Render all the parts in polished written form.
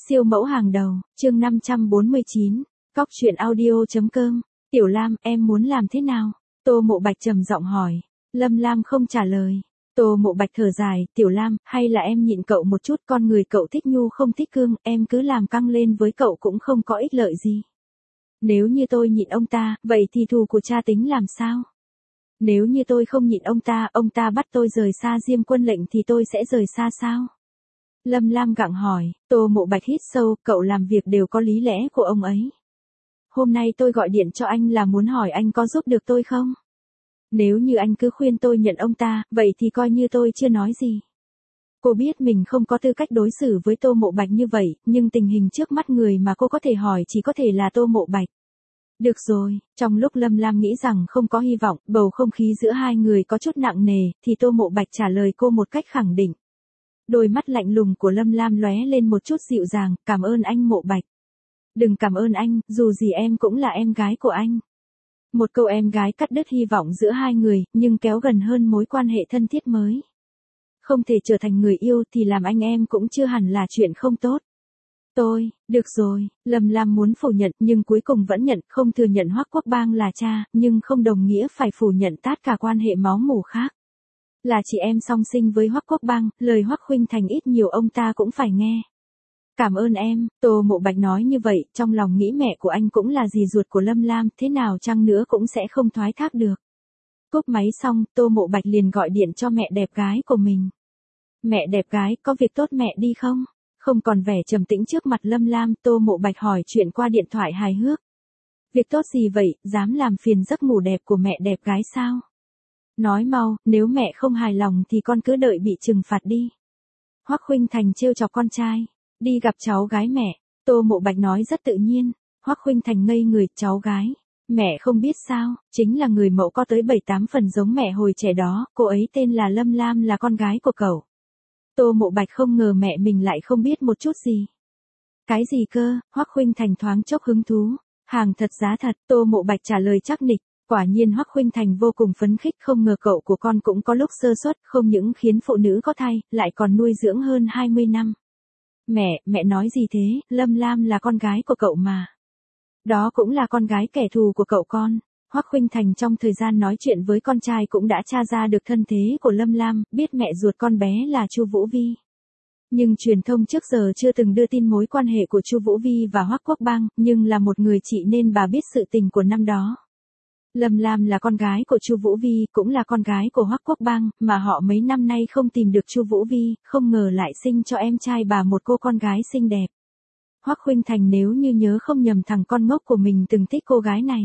Siêu mẫu hàng đầu, chương 549, Cóc truyện audio.com. Tiểu Lam, em muốn làm thế nào? Tô Mộ Bạch trầm giọng hỏi. Lâm Lam không trả lời. Tô Mộ Bạch thở dài, Tiểu Lam, hay là em nhịn cậu một chút, con người cậu thích nhu không thích cương, em cứ làm căng lên với cậu cũng không có ích lợi gì. Nếu như tôi nhịn ông ta, vậy thì thù của cha tính làm sao? Nếu như tôi không nhịn ông ta bắt tôi rời xa Diêm Quân lệnh thì tôi sẽ rời xa sao? Lâm Lam gặng hỏi. Tô Mộ Bạch hít sâu, cậu làm việc đều có lý lẽ của ông ấy. Hôm nay tôi gọi điện cho anh là muốn hỏi anh có giúp được tôi không? Nếu như anh cứ khuyên tôi nhận ông ta, vậy thì coi như tôi chưa nói gì. Cô biết mình không có tư cách đối xử với Tô Mộ Bạch như vậy, nhưng tình hình trước mắt người mà cô có thể hỏi chỉ có thể là Tô Mộ Bạch. Được rồi, trong lúc Lâm Lam nghĩ rằng không có hy vọng, bầu không khí giữa hai người có chút nặng nề, thì Tô Mộ Bạch trả lời cô một cách khẳng định. Đôi mắt lạnh lùng của Lâm Lam lóe lên một chút dịu dàng, cảm ơn anh Mộ Bạch. Đừng cảm ơn anh, dù gì em cũng là em gái của anh. Một câu em gái cắt đứt hy vọng giữa hai người, nhưng kéo gần hơn mối quan hệ thân thiết mới. Không thể trở thành người yêu thì làm anh em cũng chưa hẳn là chuyện không tốt. Được rồi, Lâm Lam muốn phủ nhận nhưng cuối cùng vẫn nhận, không thừa nhận Hoắc Quốc Bang là cha, nhưng không đồng nghĩa phải phủ nhận tất cả quan hệ máu mủ khác. Là chị em song sinh với Hoắc Quốc Bang, lời Hoắc Khuynh Thành ít nhiều ông ta cũng phải nghe. Cảm ơn em, Tô Mộ Bạch nói như vậy, trong lòng nghĩ mẹ của anh cũng là dì ruột của Lâm Lam, thế nào chăng nữa cũng sẽ không thoái thác được. Cúp máy xong, Tô Mộ Bạch liền gọi điện cho mẹ đẹp gái của mình. Mẹ đẹp gái, có việc tốt mẹ đi không? Không còn vẻ trầm tĩnh trước mặt Lâm Lam, Tô Mộ Bạch hỏi chuyện qua điện thoại hài hước. Việc tốt gì vậy, dám làm phiền giấc ngủ đẹp của mẹ đẹp gái sao? Nói mau, nếu mẹ không hài lòng thì con cứ đợi bị trừng phạt đi. Hoắc Khuynh Thành trêu chọc con trai. Đi gặp cháu gái mẹ. Tô Mộ Bạch nói rất tự nhiên. Hoắc Khuynh Thành ngây người, cháu gái. Mẹ không biết sao, chính là người mẫu có tới 7-8 phần giống mẹ hồi trẻ đó, cô ấy tên là Lâm Lam, là con gái của cậu. Tô Mộ Bạch không ngờ mẹ mình lại không biết một chút gì. Cái gì cơ? Hoắc Khuynh Thành thoáng chốc hứng thú. Hàng thật giá thật, Tô Mộ Bạch trả lời chắc nịch. Quả nhiên Hoắc Khuynh Thành vô cùng phấn khích, không ngờ cậu của con cũng có lúc sơ suất, không những khiến phụ nữ có thai, lại còn nuôi dưỡng hơn 20 năm. Mẹ nói gì thế, Lâm Lam là con gái của cậu mà. Đó cũng là con gái kẻ thù của cậu con. Hoắc Khuynh Thành trong thời gian nói chuyện với con trai cũng đã tra ra được thân thế của Lâm Lam, biết mẹ ruột con bé là Chu Vũ Vi. Nhưng truyền thông trước giờ chưa từng đưa tin mối quan hệ của Chu Vũ Vi và Hoắc Quốc Bang, nhưng là một người chị nên bà biết sự tình của năm đó. Lâm Lam là con gái của Chu Vũ Vi, cũng là con gái của Hoắc Quốc Bang, mà họ mấy năm nay không tìm được Chu Vũ Vi, không ngờ lại sinh cho em trai bà một cô con gái xinh đẹp. Hoắc Khuynh Thành nếu như nhớ không nhầm thằng con ngốc của mình từng thích cô gái này.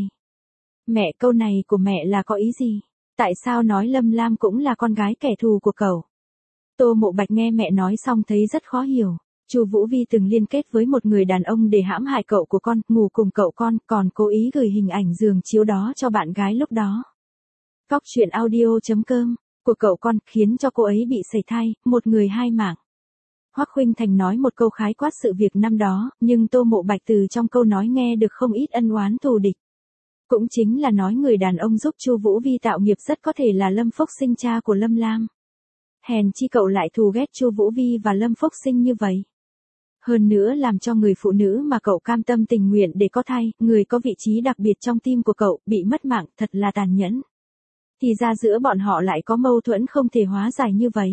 Mẹ, câu này của mẹ là có ý gì? Tại sao nói Lâm Lam cũng là con gái kẻ thù của cậu? Tô Mộ Bạch nghe mẹ nói xong thấy rất khó hiểu. Chu Vũ Vi từng liên kết với một người đàn ông để hãm hại cậu của con, ngủ cùng cậu con, còn cố ý gửi hình ảnh giường chiếu đó cho bạn gái lúc đó. Cóc truyện audio.com, của cậu con, khiến cho cô ấy bị sẩy thai, một người hai mạng. Hoắc Khuynh Thành nói một câu khái quát sự việc năm đó, nhưng Tô Mộ Bạch từ trong câu nói nghe được không ít ân oán thù địch. Cũng chính là nói người đàn ông giúp Chu Vũ Vi tạo nghiệp rất có thể là Lâm Phúc Sinh, cha của Lâm Lam. Hèn chi cậu lại thù ghét Chu Vũ Vi và Lâm Phúc Sinh như vậy. Hơn nữa làm cho người phụ nữ mà cậu cam tâm tình nguyện để có thai, người có vị trí đặc biệt trong tim của cậu, bị mất mạng, thật là tàn nhẫn. Thì ra giữa bọn họ lại có mâu thuẫn không thể hóa giải như vậy.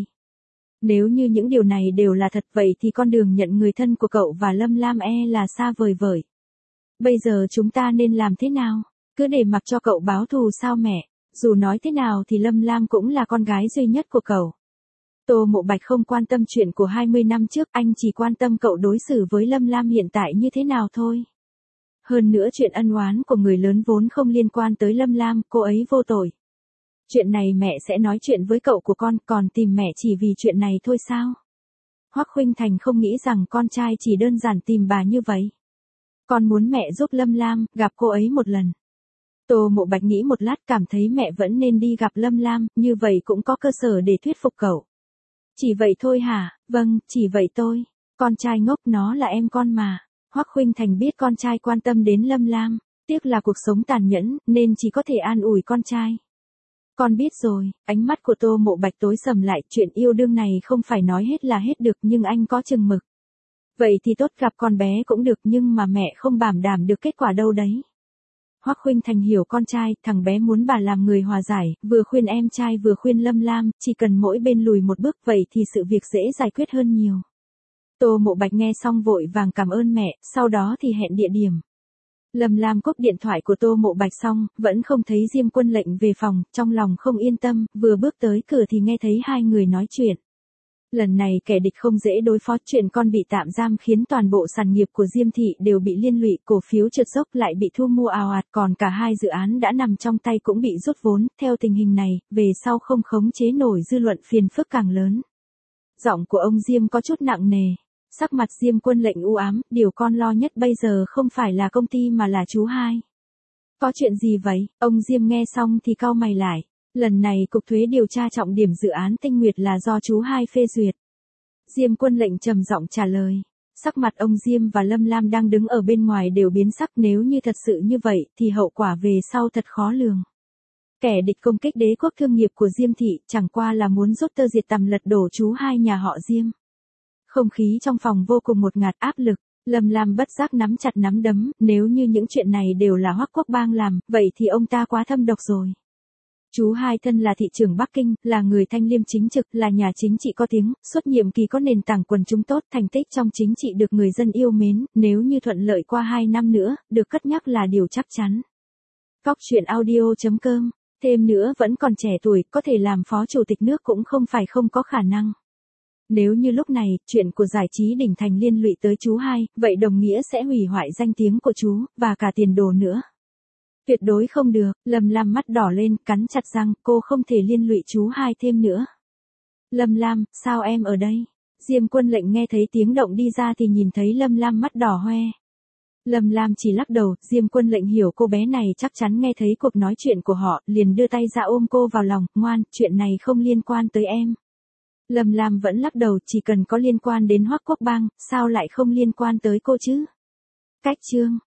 Nếu như những điều này đều là thật vậy thì con đường nhận người thân của cậu và Lâm Lam là xa vời vời. Bây giờ chúng ta nên làm thế nào? Cứ để mặc cho cậu báo thù sao mẹ? Dù nói thế nào thì Lâm Lam cũng là con gái duy nhất của cậu. Tô Mộ Bạch không quan tâm chuyện của 20 năm trước, anh chỉ quan tâm cậu đối xử với Lâm Lam hiện tại như thế nào thôi. Hơn nữa chuyện ân oán của người lớn vốn không liên quan tới Lâm Lam, cô ấy vô tội. Chuyện này mẹ sẽ nói chuyện với cậu của con, còn tìm mẹ chỉ vì chuyện này thôi sao? Hoắc Khuynh Thành không nghĩ rằng con trai chỉ đơn giản tìm bà như vậy. Con muốn mẹ giúp Lâm Lam, gặp cô ấy một lần. Tô Mộ Bạch nghĩ một lát cảm thấy mẹ vẫn nên đi gặp Lâm Lam, như vậy cũng có cơ sở để thuyết phục cậu. Chỉ vậy thôi hả? Vâng, chỉ vậy thôi. Con trai ngốc, nó là em con mà. Hoắc Khuynh Thành biết con trai quan tâm đến Lâm Lam, tiếc là cuộc sống tàn nhẫn, nên chỉ có thể an ủi con trai. Con biết rồi, ánh mắt của Tô Mộ Bạch tối sầm lại, chuyện yêu đương này không phải nói hết là hết được nhưng anh có chừng mực. Vậy thì tốt, gặp con bé cũng được, nhưng mà mẹ không bảo đảm được kết quả đâu đấy. Hoắc Khuynh Thành hiểu con trai, thằng bé muốn bà làm người hòa giải, vừa khuyên em trai vừa khuyên Lâm Lam, chỉ cần mỗi bên lùi một bước vậy thì sự việc dễ giải quyết hơn nhiều. Tô Mộ Bạch nghe xong vội vàng cảm ơn mẹ, sau đó thì hẹn địa điểm. Lâm Lam cúp điện thoại của Tô Mộ Bạch xong, vẫn không thấy Diêm Quân Lệnh về phòng, trong lòng không yên tâm, vừa bước tới cửa thì nghe thấy hai người nói chuyện. Lần này kẻ địch không dễ đối phó, chuyện con bị tạm giam khiến toàn bộ sản nghiệp của Diêm thị đều bị liên lụy, cổ phiếu trượt dốc lại bị thu mua ào ạt, còn cả hai dự án đã nằm trong tay cũng bị rút vốn, theo tình hình này, về sau không khống chế nổi dư luận phiền phức càng lớn. Giọng của ông Diêm có chút nặng nề. Sắc mặt Diêm Quân Lệnh u ám, điều con lo nhất bây giờ không phải là công ty mà là chú hai. Có chuyện gì vậy? Ông Diêm nghe xong thì cau mày lại. Lần này Cục Thuế điều tra trọng điểm dự án Tinh Nguyệt là do chú hai phê duyệt. Diêm Quân Lệnh trầm giọng trả lời. Sắc mặt ông Diêm và Lâm Lam đang đứng ở bên ngoài đều biến sắc, nếu như thật sự như vậy thì hậu quả về sau thật khó lường. Kẻ địch công kích đế quốc thương nghiệp của Diêm thị chẳng qua là muốn rút tơ diệt tằm lật đổ chú hai nhà họ Diêm. Không khí trong phòng vô cùng ngột ngạt áp lực, Lâm Lam bất giác nắm chặt nắm đấm, nếu như những chuyện này đều là Hoắc Quốc Bang làm, vậy thì ông ta quá thâm độc rồi. Chú hai thân là thị trưởng Bắc Kinh, là người thanh liêm chính trực, là nhà chính trị có tiếng, suốt nhiệm kỳ có nền tảng quần chúng tốt, thành tích trong chính trị được người dân yêu mến, nếu như thuận lợi qua 2 năm nữa, được cất nhắc là điều chắc chắn. Cóc truyện audio.com, thêm nữa vẫn còn trẻ tuổi, có thể làm phó chủ tịch nước cũng không phải không có khả năng. Nếu như lúc này, chuyện của giải trí đỉnh thành liên lụy tới chú hai, vậy đồng nghĩa sẽ hủy hoại danh tiếng của chú, và cả tiền đồ nữa. Tuyệt đối không được, Lâm Lam mắt đỏ lên, cắn chặt răng, cô không thể liên lụy chú hai thêm nữa. Lâm Lam, sao em ở đây? Diêm Quân Lệnh nghe thấy tiếng động đi ra thì nhìn thấy Lâm Lam mắt đỏ hoe. Lâm Lam chỉ lắc đầu, Diêm Quân Lệnh hiểu cô bé này chắc chắn nghe thấy cuộc nói chuyện của họ, liền đưa tay ra ôm cô vào lòng, ngoan, chuyện này không liên quan tới em. Lâm Lam vẫn lắc đầu, chỉ cần có liên quan đến Hoắc Quốc Bang, sao lại không liên quan tới cô chứ? Cách chương